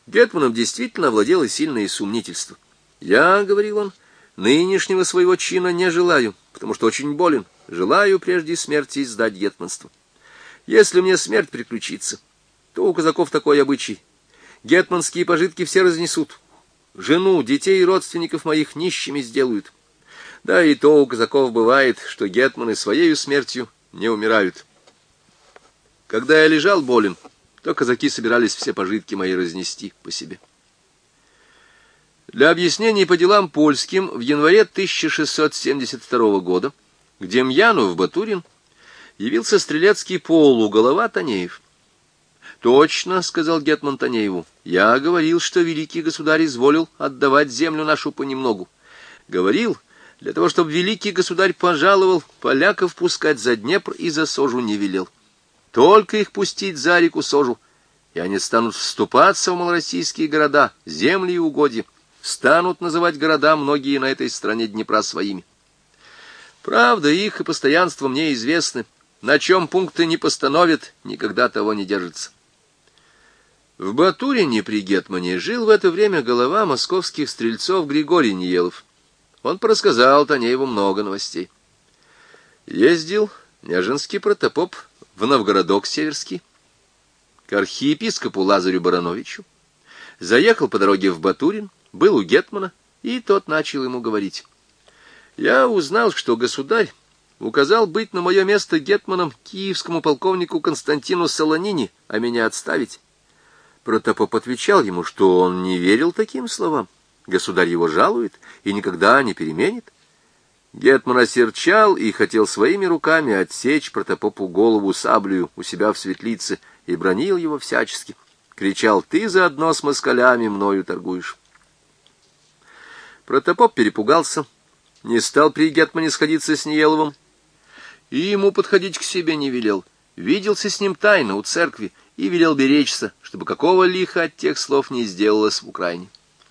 Гетманом действительно овладело сильное сомнительство. «Я, — говорил он, — нынешнего своего чина не желаю, потому что очень болен. Желаю прежде смерти сдать гетманство. Если мне смерть приключится, то у казаков такой обычай. Гетманские пожитки все разнесут. Жену, детей и родственников моих нищими сделают. Да и то у казаков бывает, что гетманы своею смертью не умирают. Когда я лежал болен, то казаки собирались все пожитки мои разнести по себе». Для объяснений по делам польским в январе 1672 года к Демьяну в Батурин явился стрелецкий полуголова Танеев. «Точно, — сказал гетман Танееву, — я говорил, что великий государь изволил отдавать землю нашу понемногу. Говорил, для того, чтобы великий государь пожаловал, поляков пускать за Днепр и за Сожу не велел. Только их пустить за реку Сожу, и они станут вступаться в малороссийские города, земли и угодья, станут называть города многие на этой стороне Днепра своими. Правда их и постоянство мне известны. На чем пункты не постановят, никогда того не держится». В Батурине при гетмане жил в это время голова московских стрельцов Григорий Ниелов. Он порассказал Танееву много новостей. Ездил Нежинский протопоп в Новгородок Северский, к архиепископу Лазарю Барановичу, заехал по дороге в Батурин, был у гетмана, и тот начал ему говорить: «Я узнал, что государь указал быть на мое место гетманом киевскому полковнику Константину Солонине, а меня отставить». Протопоп отвечал ему, что он не верил таким словам. Государь его жалует и никогда не переменит. Гетман осерчал и хотел своими руками отсечь протопопу голову саблею у себя в светлице и бранил его всячески. Кричал: «Ты заодно с москалями мною торгуешь». Протопоп перепугался, не стал при гетмане сходиться с Ниеловым, и ему подходить к себе не велел. Виделся с ним тайно у церкви и велел беречься, чтобы какого лиха от тех слов не сделалось в Украине.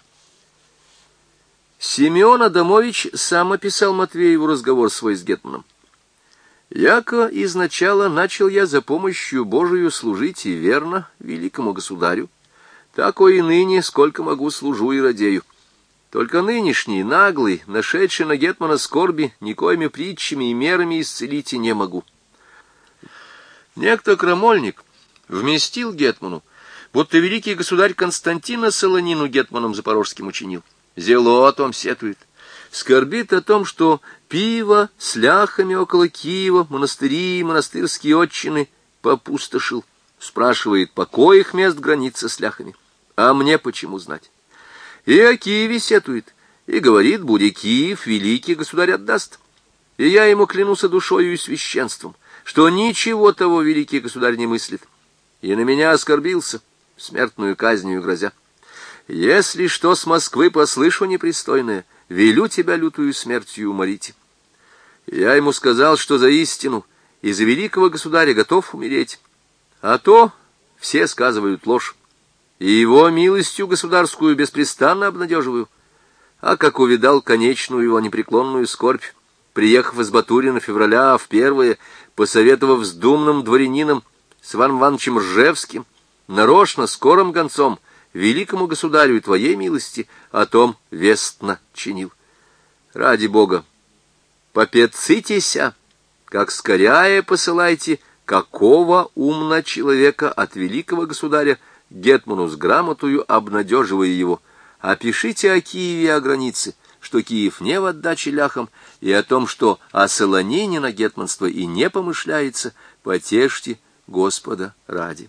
Симеон Адамович сам описал Матвееву разговор свой с гетманом. «Яко изначала начал я за помощью Божию служить и верно великому государю, тако и ныне, сколько могу, служу и радею. Только нынешний, наглый, нашедший на гетмана скорби, никоими притчами и мерами исцелить и не могу. Некто крамольник вместил гетману, будто великий государь Константина Солонину гетманом запорожским учинил. Зело о том сетует. Скорбит о том, что пиво с ляхами около Киева, монастыри и монастырские отчины попустошил. Спрашивает, по коих мест граница с ляхами. А мне почему знать? И о Киеве сетует, и говорит, буде Киев, великий государь отдаст. И я ему клянусь душою и священством, что ничего того великий государь не мыслит. И на меня оскорбился, смертную казнью грозя. Если что с Москвы послышу непристойное, велю тебя лютую смертью уморить. Я ему сказал, что за истину и за великого государя готов умереть. А то все сказывают ложь. И его милостью государскую беспрестанно обнадеживаю. А как увидал конечную его непреклонную скорбь, приехав из Батурина февраля в первое, посоветовав с думным дворянином, с Иваном Ивановичем Ржевским, нарочно скорым гонцом, великому государю и твоей милости о том вестно чинил. Ради Бога, попецитеся, как скорее посылайте какого умна человека от великого государя гетману с грамотою, обнадеживая его. Опишите о Киеве и о границе, что Киев не в отдаче ляхам, и о том, что о Солонине на гетманство и не помышляется, потешьте Господа ради».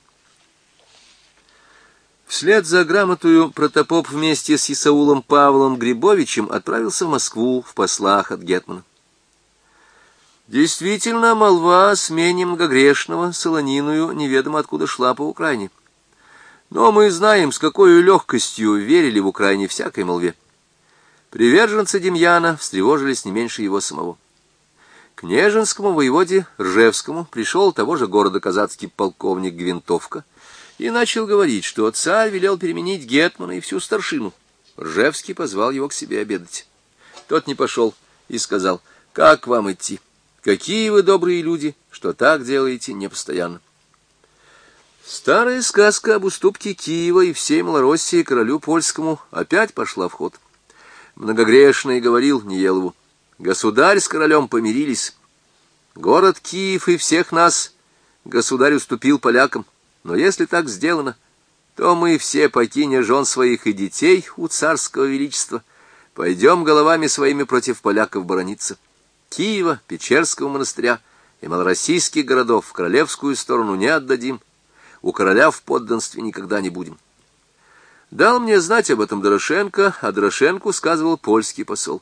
Вслед за грамотою протопоп вместе с Исаулом Павлом Грибовичем отправился в Москву в послах от гетмана. Действительно, молва о смене многогрешного Солониную неведомо откуда шла по Украине. Но мы знаем, с какой легкостью верили в Украине всякой молве. Приверженцы Демьяна встревожились не меньше его самого. К Нежинскому воеводе Ржевскому пришел того же города казацкий полковник Гвинтовка и начал говорить, что царь велел переменить гетмана и всю старшину. Ржевский позвал его к себе обедать. Тот не пошел и сказал: «Как вам идти? Какие вы добрые люди, что так делаете непостоянно». Старая сказка об уступке Киева и всей Малороссии королю польскому опять пошла в ход. Многогрешный говорил Ниелову: «Государь с королем помирились. Город Киев и всех нас государь уступил полякам. Но если так сделано, то мы все, покиня жен своих и детей у царского величества, пойдем головами своими против поляков борониться. Киева, Печерского монастыря и малороссийских городов в королевскую сторону не отдадим, у короля в подданстве никогда не будем». Дал мне знать об этом Дорошенко, а Дорошенку сказывал польский посол.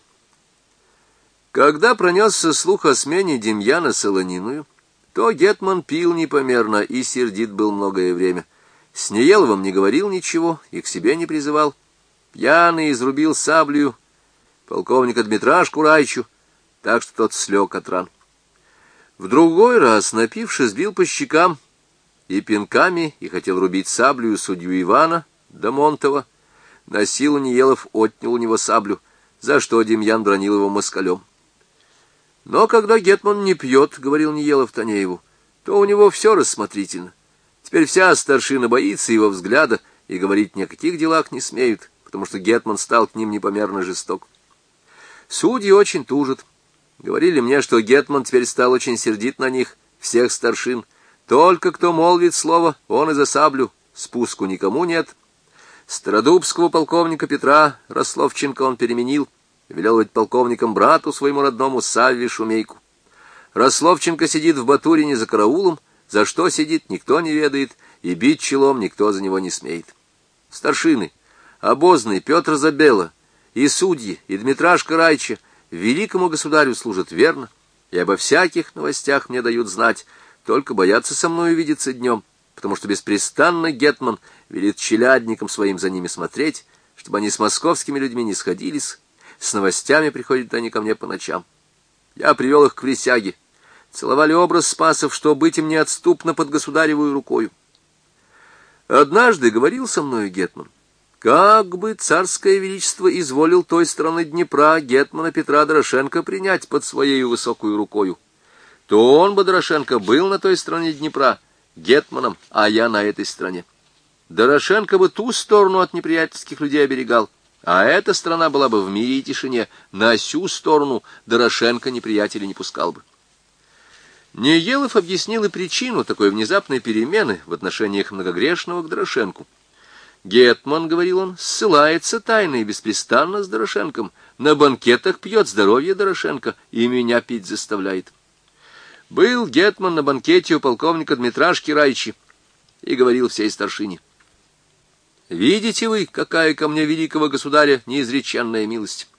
Когда пронесся слух о смене Демьяна Солониную, то гетман пил непомерно и сердит был многое время. С Ниеловым не говорил ничего и к себе не призывал. Пьяный изрубил саблею полковника Дмитрашку Райчу, так что тот слег от ран. В другой раз, напившись, бил по щекам и пинками и хотел рубить саблею судью Ивана Домонтова. На силу Ниелов отнял у него саблю, за что Демьян бранил его москалем. Но когда гетман не пьет, — говорил Ниелов Танееву, — то у него все рассмотрительно. Теперь вся старшина боится его взгляда и говорить ни о каких делах не смеют, потому что гетман стал к ним непомерно жесток. Судьи очень тужат. Говорили мне, что гетман теперь стал очень сердит на них, всех старшин. Только кто молвит слово, он и за саблю, спуску никому нет. Стародубского полковника Петра Рословченко он переменил, велел быть полковником брату своему родному Савве Шумейку. Рословченко сидит в Батурине за караулом, за что сидит, никто не ведает, и бить челом никто за него не смеет. Старшины, обозный Петр Забела, и судьи, и Дмитрашка Райча великому государю служат верно, и обо всяких новостях мне дают знать, только боятся со мною видеться днем, потому что беспрестанно гетман велит челядникам своим за ними смотреть, чтобы они с московскими людьми не сходились. С новостями приходят они ко мне по ночам. Я привел их к присяге. Целовали образ Спасов, что быть им неотступно под государевую рукою. Однажды говорил со мною гетман: как бы царское величество изволил той стороны Днепра гетмана Петра Дорошенко принять под своей высокую рукою, то он бы, Дорошенко, был на той стороне Днепра гетманом, а я на этой стороне. Дорошенко бы ту сторону от неприятельских людей оберегал, а эта страна была бы в мире и тишине. На сю сторону Дорошенко неприятеля не пускал бы. Ниелов объяснил и причину такой внезапной перемены в отношениях многогрешного к Дорошенку. Гетман, говорил он, ссылается тайно и беспрестанно с Дорошенком, на банкетах пьет здоровье Дорошенко и меня пить заставляет. Был гетман на банкете у полковника Дмитрашки Райчи и говорил всей старшине: видите вы, какая ко мне великого государя неизреченная милость?